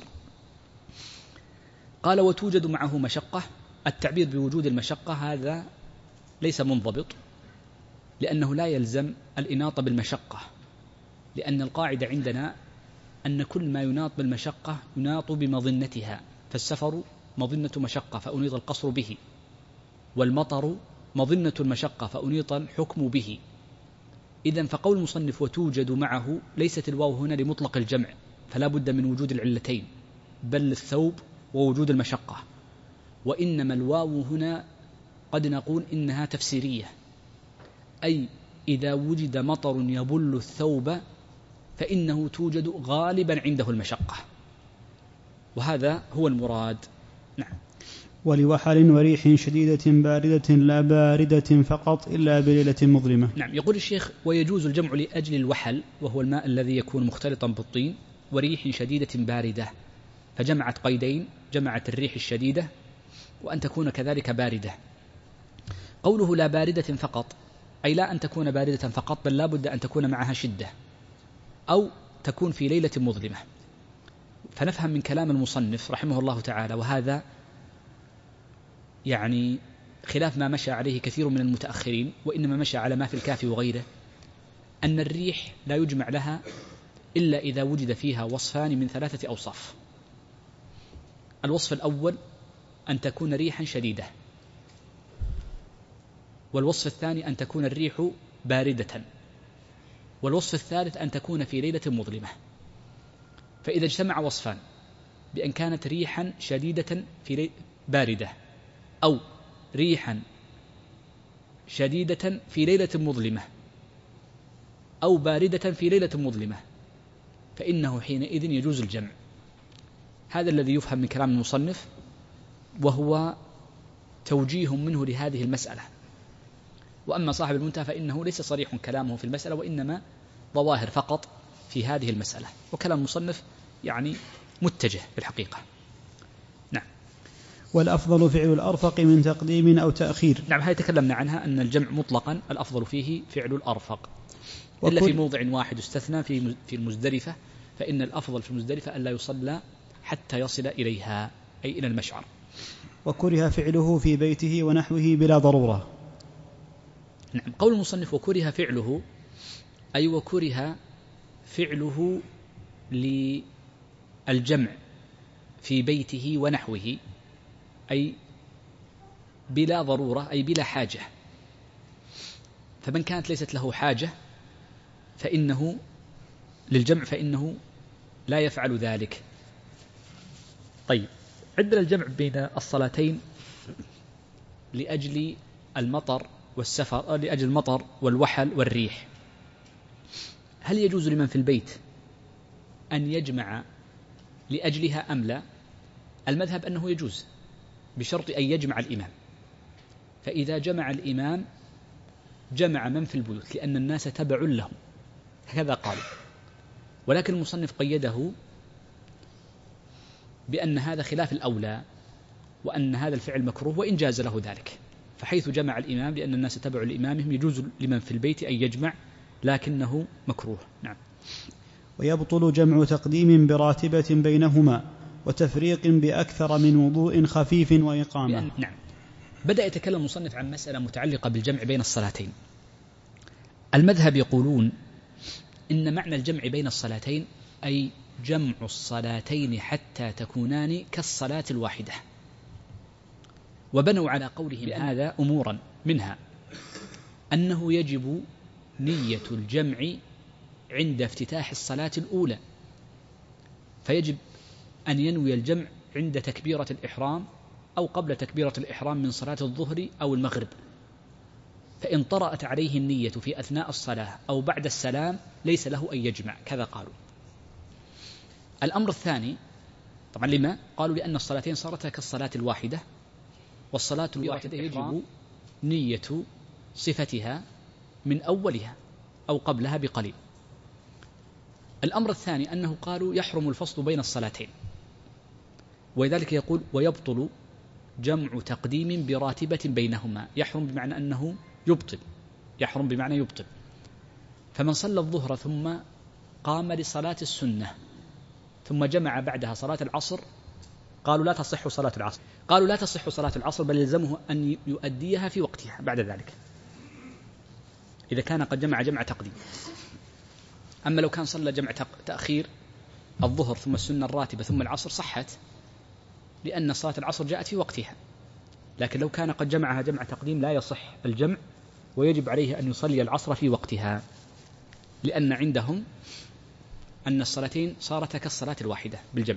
Speaker 2: قال وتوجد معه مشقة. التعبير بوجود المشقة هذا ليس منضبط، لأنه لا يلزم الإناطة بالمشقة، لأن القاعدة عندنا أن كل ما يناط بالمشقة يناط بمظنتها، فالسفر مظنة مشقة فأنيط القصر به، والمطر مظنة المشقة فأنيط الحكم به. إذن فقول المصنف وتوجد معه ليست الواو هنا لمطلق الجمع، فلا بد من وجود العلتين، بل الثوب ووجود المشقة، وإنما الواو هنا قد نقول إنها تفسيرية، أي إذا وجد مطر يبل الثوب فإنه توجد غالبا عنده المشقة، وهذا هو المراد. نعم.
Speaker 1: ولوحل وريح شديدة باردة لا باردة فقط إلا بليلة مظلمة.
Speaker 2: نعم. يقول الشيخ ويجوز الجمع لأجل الوحل، وهو الماء الذي يكون مختلطا بالطين، وريح شديدة باردة، فجمعت قيدين، جمعت الريح الشديدة وأن تكون كذلك باردة. قوله لا باردة فقط أي لا أن تكون باردة فقط، بل لا بد أن تكون معها شدة، أو تكون في ليلة مظلمة. فنفهم من كلام المصنف رحمه الله تعالى، وهذا يعني خلاف ما مشى عليه كثير من المتأخرين، وإنما مشى على ما في الكافي وغيره، أن الريح لا يجمع لها إلا إذا وجد فيها وصفان من ثلاثة أوصاف. الوصف الأول أن تكون ريحا شديدة، والوصف الثاني أن تكون الريح باردة، والوصف الثالث أن تكون في ليلة مظلمة. فإذا اجتمع وصفان بأن كانت ريحا شديدة في لي... باردة، أو ريحا شديدة في ليلة مظلمة، أو باردة في ليلة مظلمة، فإنه حينئذ يجوز الجمع. هذا الذي يفهم من كلام المصنف، وهو توجيه منه لهذه المسألة. وأما صاحب المنتهى فإنه ليس صريح كلامه في المسألة، وإنما ظواهر فقط في هذه المسألة، وكلام المصنف يعني متجه بالحقيقة. نعم.
Speaker 1: والأفضل فعل الأرفق من تقديم أو تأخير.
Speaker 2: نعم، هذه تكلمنا عنها أن الجمع مطلقا الأفضل فيه فعل الأرفق، إلا في موضع واحد استثنى في في المزدلفة، فإن الأفضل في المزدلفة ألا يصلى حتى يصل إليها، أي إلى المشعر.
Speaker 1: وكره فعله في بيته ونحوه بلا ضرورة.
Speaker 2: نعم. قول المصنف وكره فعله أي وكره فعله للجمع في بيته ونحوه، أي بلا ضرورة، أي بلا حاجة. فمن كانت ليست له حاجة فإنه للجمع فإنه لا يفعل ذلك. طيب، عندنا الجمع بين الصلاتين لأجل المطر والسفر، لأجل المطر والوحل والريح. هل يجوز لمن في البيت أن يجمع لأجلها أم لا؟ المذهب أنه يجوز، بشرط أن يجمع الإمام. فإذا جمع الإمام جمع من في البيوت، لأن الناس تبع له، هكذا قال. ولكن المصنف قيده بأن هذا خلاف الأولى، وأن هذا الفعل مكروه وإن جاز له ذلك، فحيث جمع الإمام لأن الناس تبعوا لإمامهم يجوز لمن في البيت أن يجمع لكنه مكروه. نعم.
Speaker 1: ويبطل جمع تقديم براتبة بينهما وتفريق بأكثر من وضوء خفيف وإقامة.
Speaker 2: نعم. بدأ يتكلم المصنف عن مسألة متعلقة بالجمع بين الصلاتين. المذهب يقولون إن معنى الجمع بين الصلاتين أي جمع الصلاتين حتى تكونان كالصلاة الواحدة، وبنوا على قوله هذا أمورا، منها أنه يجب نية الجمع عند افتتاح الصلاة الأولى، فيجب أن ينوي الجمع عند تكبيرة الإحرام أو قبل تكبيرة الإحرام من صلاة الظهر أو المغرب، فإن طرأت عليه النية في أثناء الصلاة أو بعد السلام ليس له أن يجمع، كذا قالوا. الأمر الثاني طبعا لما؟ قالوا لأن الصلاتين صارتا كالصلاة الواحدة، والصلاة الواحدة يجب نية صفتها من أولها أو قبلها بقليل. الأمر الثاني أنه قالوا يحرم الفصل بين الصلاتين، ولذلك يقول ويبطل جمع تقديم براتبة بينهما. يحرم بمعنى أنه يبطل، يحرم بمعنى يبطل. فمن صلى الظهر ثم قام لصلاة السنة ثم جمع بعدها صلاة العصر، قالوا لا تصح صلاة العصر، قالوا لا تصح صلاة العصر بل يلزمه أن يؤديها في وقتها بعد ذلك إذا كان قد جمع جمع تقديم. أما لو كان صلى جمع تأخير الظهر ثم السنة الراتبة ثم العصر صحت، لأن صلاة العصر جاءت في وقتها. لكن لو كان قد جمعها جمع تقديم لا يصح الجمع، ويجب عليه أن يصلي العصر في وقتها، لأن عندهم أن الصلاتين صارتا كالصلاة الواحدة بالجمع.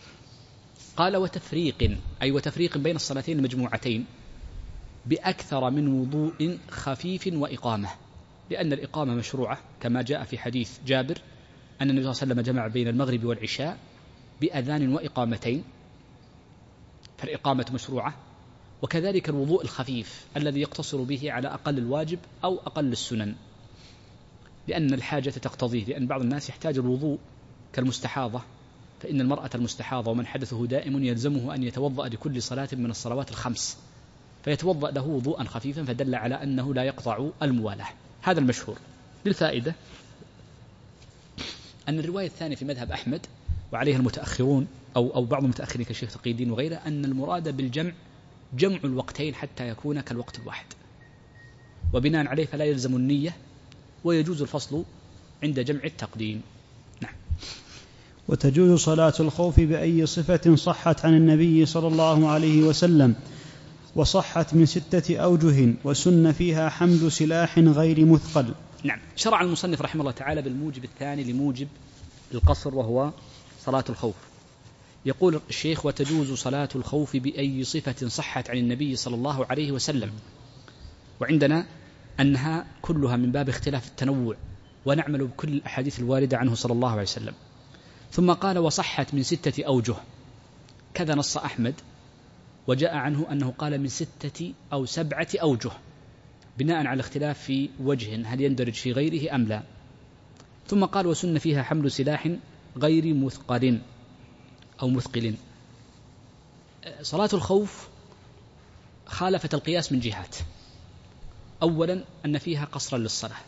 Speaker 2: قال وتفريق، أي وتفريق بين الصلاتين المجموعتين بأكثر من وضوء خفيف وإقامة، لأن الإقامة مشروعة كما جاء في حديث جابر أن النبي صلى الله عليه وسلم جمع بين المغرب والعشاء بأذان وإقامتين، فالإقامة مشروعة. وكذلك الوضوء الخفيف الذي يقتصر به على أقل الواجب أو أقل السنن، لأن الحاجة تقتضيه، لأن بعض الناس يحتاج الوضوء كالمستحاضة، فإن المرأة المستحاضة ومن حدثه دائم يلزمه أن يتوضأ لكل صلاة من الصلوات الخمس، فيتوضأ له وضوءا خفيفا، فدل على أنه لا يقطع الموالاة. هذا المشهور. للفائدة أن الرواية الثانية في مذهب أحمد وعليها المتأخرون أو, أو بعض المتأخرين كالشيخ تقي الدين وغيره، أن المراد بالجمع جمع الوقتين حتى يكون كالوقت الواحد، وبناء عليه فلا يلزم النية، ويجوز الفصل عند جمع التقديم. نعم.
Speaker 1: وتجوز صلاة الخوف بأي صفة صحت عن النبي صلى الله عليه وسلم، وصحت من ستة أوجه، وسن فيها حمل سلاح غير مثقل.
Speaker 2: نعم. شرع المصنف رحمه الله تعالى بالموجب الثاني لموجب القصر، وهو صلاة الخوف. يقول الشيخ وتجوز صلاة الخوف بأي صفة صحت عن النبي صلى الله عليه وسلم، وعندنا أنها كلها من باب اختلاف التنوع، ونعمل بكل الأحاديث الواردة عنه صلى الله عليه وسلم. ثم قال وصحت من ستة أوجه، كذا نص أحمد، وجاء عنه أنه قال من ستة أو سبعة أوجه، بناء على اختلاف في وجه هل يندرج في غيره أم لا. ثم قال وسن فيها حمل سلاح غير مثقل أو مثقل. صلاة الخوف خالفت القياس من جهات. أولا أن فيها قصرا للصلاة،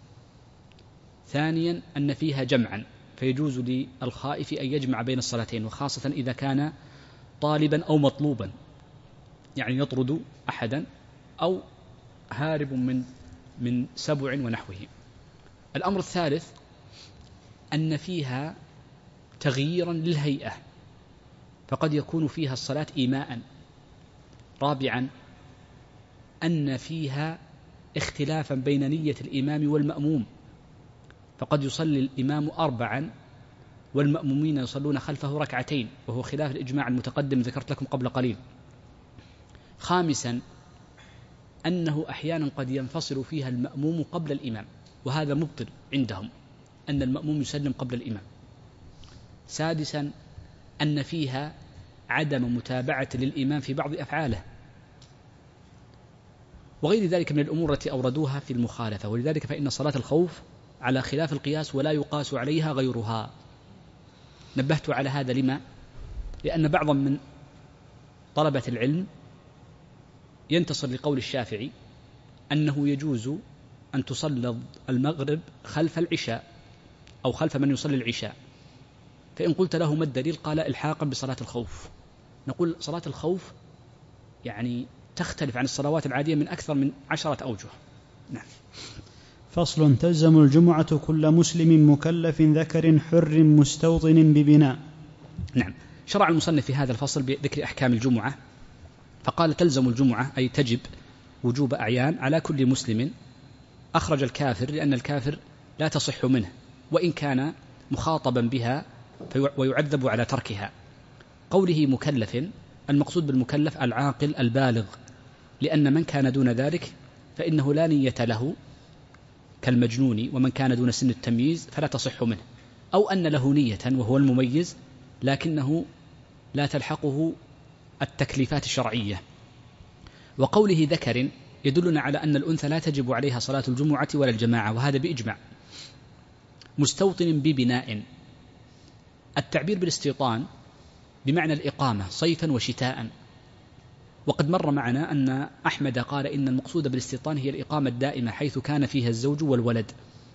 Speaker 2: ثانيا أن فيها جمعا، فيجوز للخائف أن يجمع بين الصلاتين، وخاصة إذا كان طالبا أو مطلوبا، يعني يطرد أحدا أو هارب من من سبع ونحوه. الأمر الثالث أن فيها تغييرا للهيئة، فقد يكون فيها الصلاة إيماء. رابعا أن فيها اختلافا بين نية الإمام والمأموم، فقد يصلي الإمام أربعا والمأمومين يصلون خلفه ركعتين، وهو خلاف الإجماع المتقدم ذكرت لكم قبل قليل. خامسا أنه أحيانا قد ينفصل فيها المأموم قبل الإمام، وهذا مبطل عندهم أن المأموم يسلم قبل الإمام. سادسا أن فيها عدم متابعة للإمام في بعض أفعاله، وغير ذلك من الأمور التي أوردوها في المخالفة. ولذلك فإن صلاة الخوف على خلاف القياس ولا يقاس عليها غيرها. نبهت على هذا لما؟ لأن بعضا من طلبة العلم ينتصر لقول الشافعي أنه يجوز أن تصلى المغرب خلف العشاء أو خلف من يصلي العشاء. فإن قلت له ما الدليل؟ قال إلحاقا بصلاة الخوف. نقول صلاة الخوف يعني تختلف عن الصلوات العادية من أكثر من عشرة أوجه. نعم.
Speaker 1: فصل: تلزم الجمعة كل مسلم مكلف ذكر حر مستوطن ببناء.
Speaker 2: نعم. شرع المصنف في هذا الفصل بذكر أحكام الجمعة، فقال تلزم الجمعة أي تجب وجوب أعيان على كل مسلم، أخرج الكافر لأن الكافر لا تصح منه وإن كان مخاطبا بها ويعذب على تركها. قوله مكلف، المقصود بالمكلف العاقل البالغ، لأن من كان دون ذلك فإنه لا نية له كالمجنون، ومن كان دون سن التمييز فلا تصح منه، أو أن له نية وهو المميز لكنه لا تلحقه التكليفات الشرعية. وقوله ذكر يدلنا على أن الأنثى لا تجب عليها صلاة الجمعة ولا الجماعة، وهذا بإجماع. مستوطن ببناء، التعبير بالاستيطان بمعنى الإقامة صيفا وشتاء، وقد مر معنا أن أحمد قال إن المقصود بالاستيطان هي الإقامة الدائمة حيث كان فيها الزوج والولد.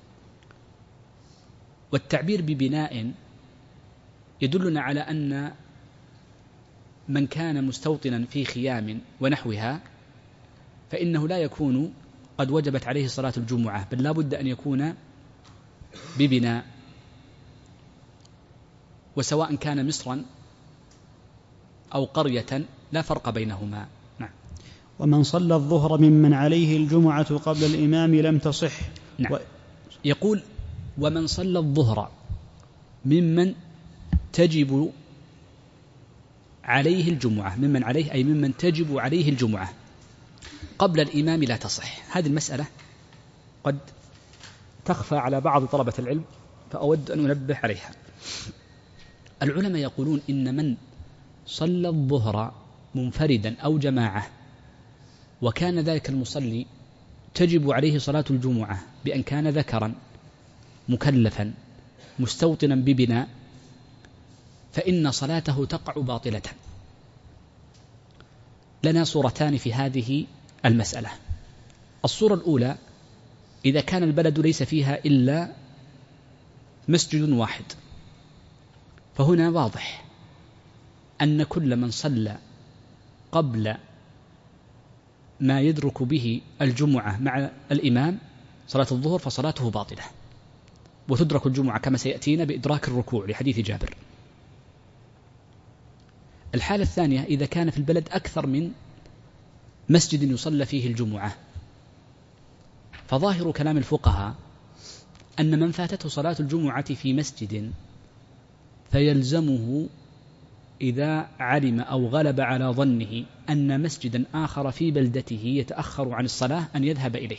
Speaker 2: والتعبير ببناء يدلنا على أن من كان مستوطنا في خيام ونحوها فإنه لا يكون قد وجبت عليه صلاة الجمعة، بل لا بد أن يكون ببناء، وسواء كان مصرا أو قرية لا فرق بينهما. نعم.
Speaker 1: ومن صلى الظهر ممن عليه الجمعة قبل الإمام لم تصح.
Speaker 2: نعم. و... يقول ومن صلى الظهر ممن تجب عليه الجمعة، ممن عليه أي ممن تجب عليه الجمعة قبل الإمام لا تصح. هذه المسألة قد تخفى على بعض طلبة العلم فأود أن أنبه عليها. العلماء يقولون إن من صلى الظهر منفردا أو جماعة وكان ذلك المصلي تجب عليه صلاة الجمعة بأن كان ذكرا مكلفا مستوطنا ببناء، فإن صلاته تقع باطلة. لنا صورتان في هذه المسألة. الصورة الأولى: إذا كان البلد ليس فيها إلا مسجد واحد، فهنا واضح أن كل من صلى قبل ما يدرك به الجمعة مع الإمام صلاة الظهر فصلاته باطلة، وتدرك الجمعة كما سيأتينا بإدراك الركوع لحديث جابر. الحالة الثانية: إذا كان في البلد أكثر من مسجد يصلى فيه الجمعة، فظاهر كلام الفقهاء أن من فاتته صلاة الجمعة في مسجد فيلزمه إذا علم أو غلب على ظنه أن مسجدا آخر في بلدته يتأخر عن الصلاة أن يذهب إليه،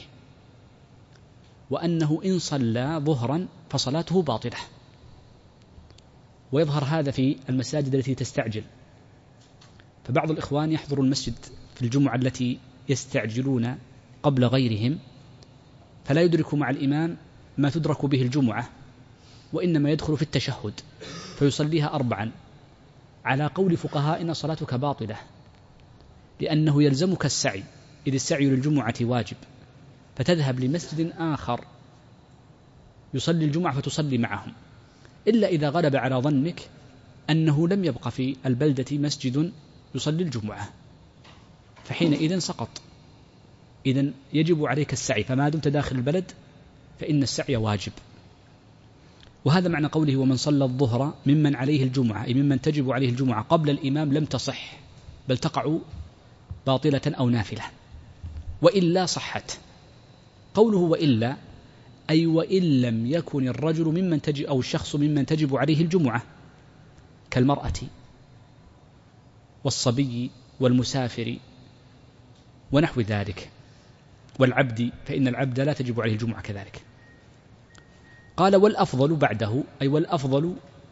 Speaker 2: وأنه إن صلى ظهرا فصلاته باطلة. ويظهر هذا في المساجد التي تستعجل، فبعض الإخوان يحضر المسجد في الجمعة التي يستعجلون قبل غيرهم، فلا يدرك مع الإمام ما تدرك به الجمعة، وإنما يدخل في التشهد فيصليها أربعا. على قول فقهائنا صلاتك باطلة، لأنه يلزمك السعي، إذ السعي للجمعة واجب، فتذهب لمسجد آخر يصلي الجمعة فتصلي معهم، إلا إذا غلب على ظنك أنه لم يبقى في البلدة مسجد يصلي الجمعة، فحينئذ سقط. إذن يجب عليك السعي، فما دمت داخل البلد فإن السعي واجب. وهذا معنى قوله ومن صلى الظهر ممن عليه الجمعة، أي ممن تجب عليه الجمعة قبل الإمام لم تصح، بل تقع باطلة أو نافلة، وإلا صحت. قوله وإلا أي وإن لم يكن الرجل ممن تجب أو الشخص ممن تجب عليه الجمعة، كالمرأة والصبي والمسافر ونحو ذلك، والعبد، فإن العبد لا تجب عليه الجمعة كذلك. قال والأفضل بعده، أي والأفضل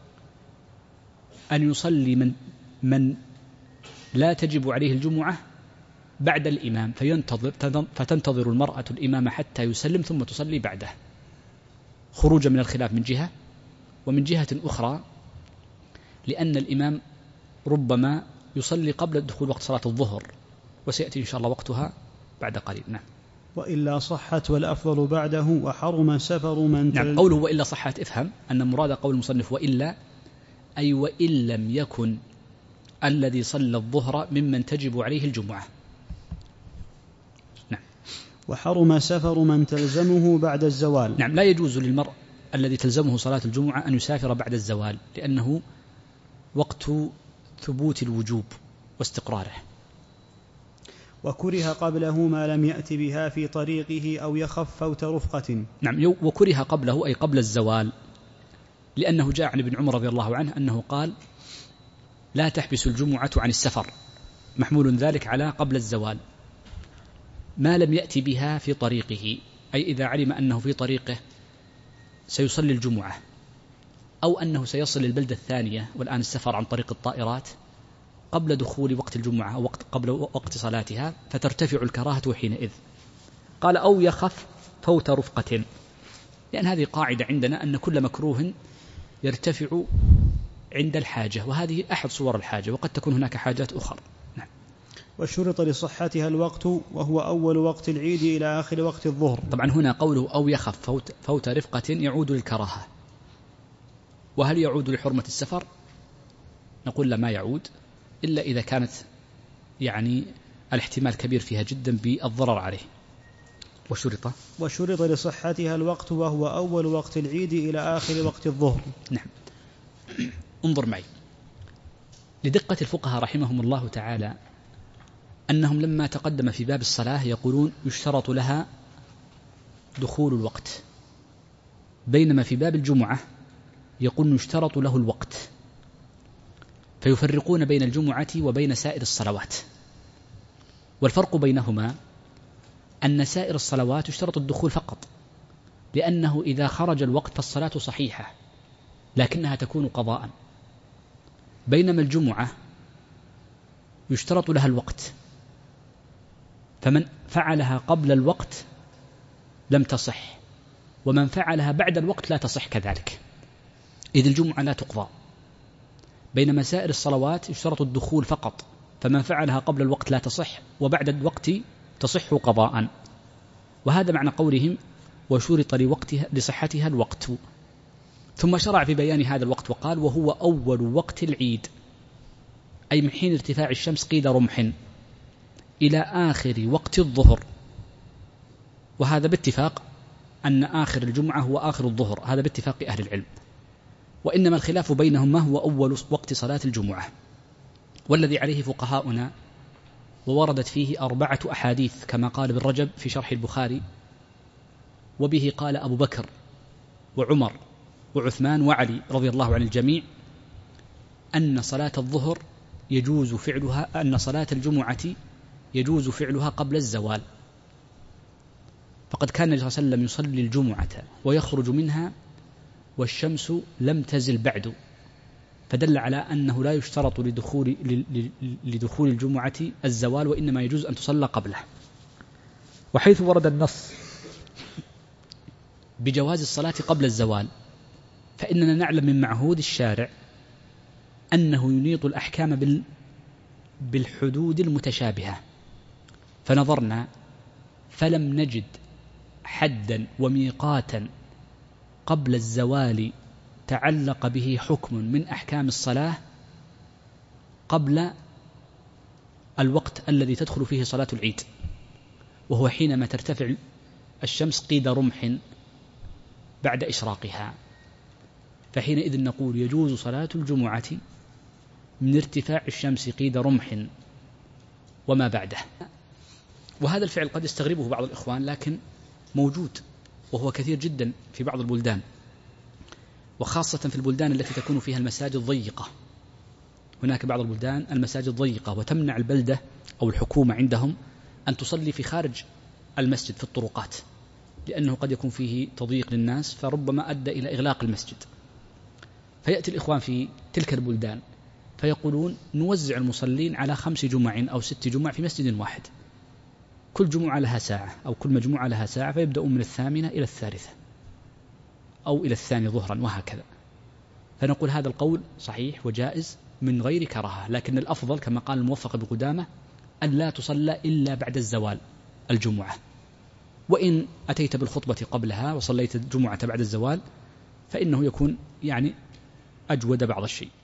Speaker 2: أن يصلي من, من لا تجب عليه الجمعة بعد الإمام، فينتظر فتنتظر المرأة الإمام حتى يسلم ثم تصلي بعده، خروجا من الخلاف من جهة، ومن جهة أخرى لأن الإمام ربما يصلي قبل دخول وقت صلاة الظهر، وسيأتي إن شاء الله وقتها بعد قليل. نعم.
Speaker 1: وإلا صحت والأفضل بعده وحرم سفر من تل...
Speaker 2: نعم. قوله وإلا صحت افهم أن مراد قول المصنف وإلا أي وإن لم يكن الذي صلى الظهر ممن تجب عليه الجمعة. نعم.
Speaker 1: وحرم سفر من تلزمه بعد الزوال.
Speaker 2: نعم. لا يجوز للمرء الذي تلزمه صلاة الجمعة أن يسافر بعد الزوال لأنه وقت ثبوت الوجوب واستقراره.
Speaker 1: وكره قبله ما لم يأت بها في طريقه أو يخف فوت رفقة.
Speaker 2: نعم. وكره قبله أي قبل الزوال، لأنه جاء عن ابن عمر رضي الله عنه أنه قال لا تحبس الجمعة عن السفر، محمول ذلك على قبل الزوال، ما لم يأتي بها في طريقه، أي إذا علم أنه في طريقه سيصلي الجمعة أو أنه سيصل البلدة الثانية، والآن السفر عن طريق الطائرات، قبل دخول وقت الجمعة أو وقت قبل وقت صلاتها، فترتفع الكراهة حينئذ. قال أو يخف فوت رفقة، لأن هذه قاعدة عندنا أن كل مكروه يرتفع عند الحاجة، وهذه أحد صور الحاجة، وقد تكون هناك حاجات أخرى. نعم.
Speaker 1: وشرط لصحتها الوقت وهو أول وقت العيد إلى آخر وقت الظهر.
Speaker 2: طبعا هنا قوله أو يخف فوت, فوت رفقة يعود للكراهة، وهل يعود لحرمة السفر؟ نقول لا، ما يعود إلا إذا كانت يعني الاحتمال كبير فيها جدا بالضرر عليه. وشرط
Speaker 1: وشرط لصحتها الوقت وهو أول وقت العيد إلى آخر وقت الظهر.
Speaker 2: نعم. انظر معي لدقة الفقهاء رحمهم الله تعالى أنهم لما تقدم في باب الصلاة يقولون يشترط لها دخول الوقت، بينما في باب الجمعة يقول يشترط له الوقت، فيفرقون بين الجمعة وبين سائر الصلوات. والفرق بينهما أن سائر الصلوات يشترط الدخول فقط، لأنه إذا خرج الوقت فالصلاة صحيحة لكنها تكون قضاء، بينما الجمعة يشترط لها الوقت، فمن فعلها قبل الوقت لم تصح، ومن فعلها بعد الوقت لا تصح كذلك، إذ الجمعة لا تقضى. بينما سائر الصلوات يشترط الدخول فقط، فمن فعلها قبل الوقت لا تصح، وبعد الوقت تصح قضاء. وهذا معنى قولهم وشرط لوقتها لصحتها الوقت. ثم شرع في بيان هذا الوقت وقال وهو أول وقت العيد، أي من حين ارتفاع الشمس قيد رمح إلى آخر وقت الظهر، وهذا باتفاق أن آخر الجمعة هو آخر الظهر، هذا باتفاق أهل العلم، وإنما الخلاف بينهم ما هو أول وقت صلاة الجمعة، والذي عليه فقهاؤنا ووردت فيه أربعة أحاديث كما قال ابن رجب في شرح البخاري، وبه قال أبو بكر وعمر وعثمان وعلي رضي الله عن الجميع أن صلاة الظهر يجوز فعلها، أن صلاة الجمعة يجوز فعلها قبل الزوال، فقد كان النبي صلى الله عليه وسلم يصلي الجمعة ويخرج منها والشمس لم تزل بعد، فدل على أنه لا يشترط لدخول, لدخول الجمعة الزوال، وإنما يجوز أن تصلى قبله. وحيث ورد النص بجواز الصلاة قبل الزوال، فإننا نعلم من معهود الشارع أنه ينيط الأحكام بالحدود المتشابهة، فنظرنا فلم نجد حدا وميقاتا قبل الزوال تعلق به حكم من أحكام الصلاة قبل الوقت الذي تدخل فيه صلاة العيد، وهو حينما ترتفع الشمس قيد رمح بعد إشراقها، فحينئذ نقول يجوز صلاة الجمعة من ارتفاع الشمس قيد رمح وما بعده. وهذا الفعل قد يستغربه بعض الإخوان، لكن موجود وهو كثير جدا في بعض البلدان، وخاصة في البلدان التي تكون فيها المساجد ضيقة. هناك بعض البلدان المساجد ضيقة وتمنع البلدة أو الحكومة عندهم أن تصلي في خارج المسجد في الطرقات، لأنه قد يكون فيه تضييق للناس، فربما أدى إلى إغلاق المسجد. فيأتي الإخوان في تلك البلدان فيقولون نوزع المصلين على خمس جمع أو ست جمع في مسجد واحد، كل جمعة لها ساعة أو كل مجموعة لها ساعة، فيبدأون من الثامنة إلى الثالثة أو إلى الثاني ظهرا وهكذا. فنقول هذا القول صحيح وجائز من غير كراهة، لكن الأفضل كما قال الموفق بن قدامة أن لا تصلى إلا بعد الزوال الجمعة، وإن أتيت بالخطبة قبلها وصليت الجمعة بعد الزوال فإنه يكون يعني أجود بعض الشيء.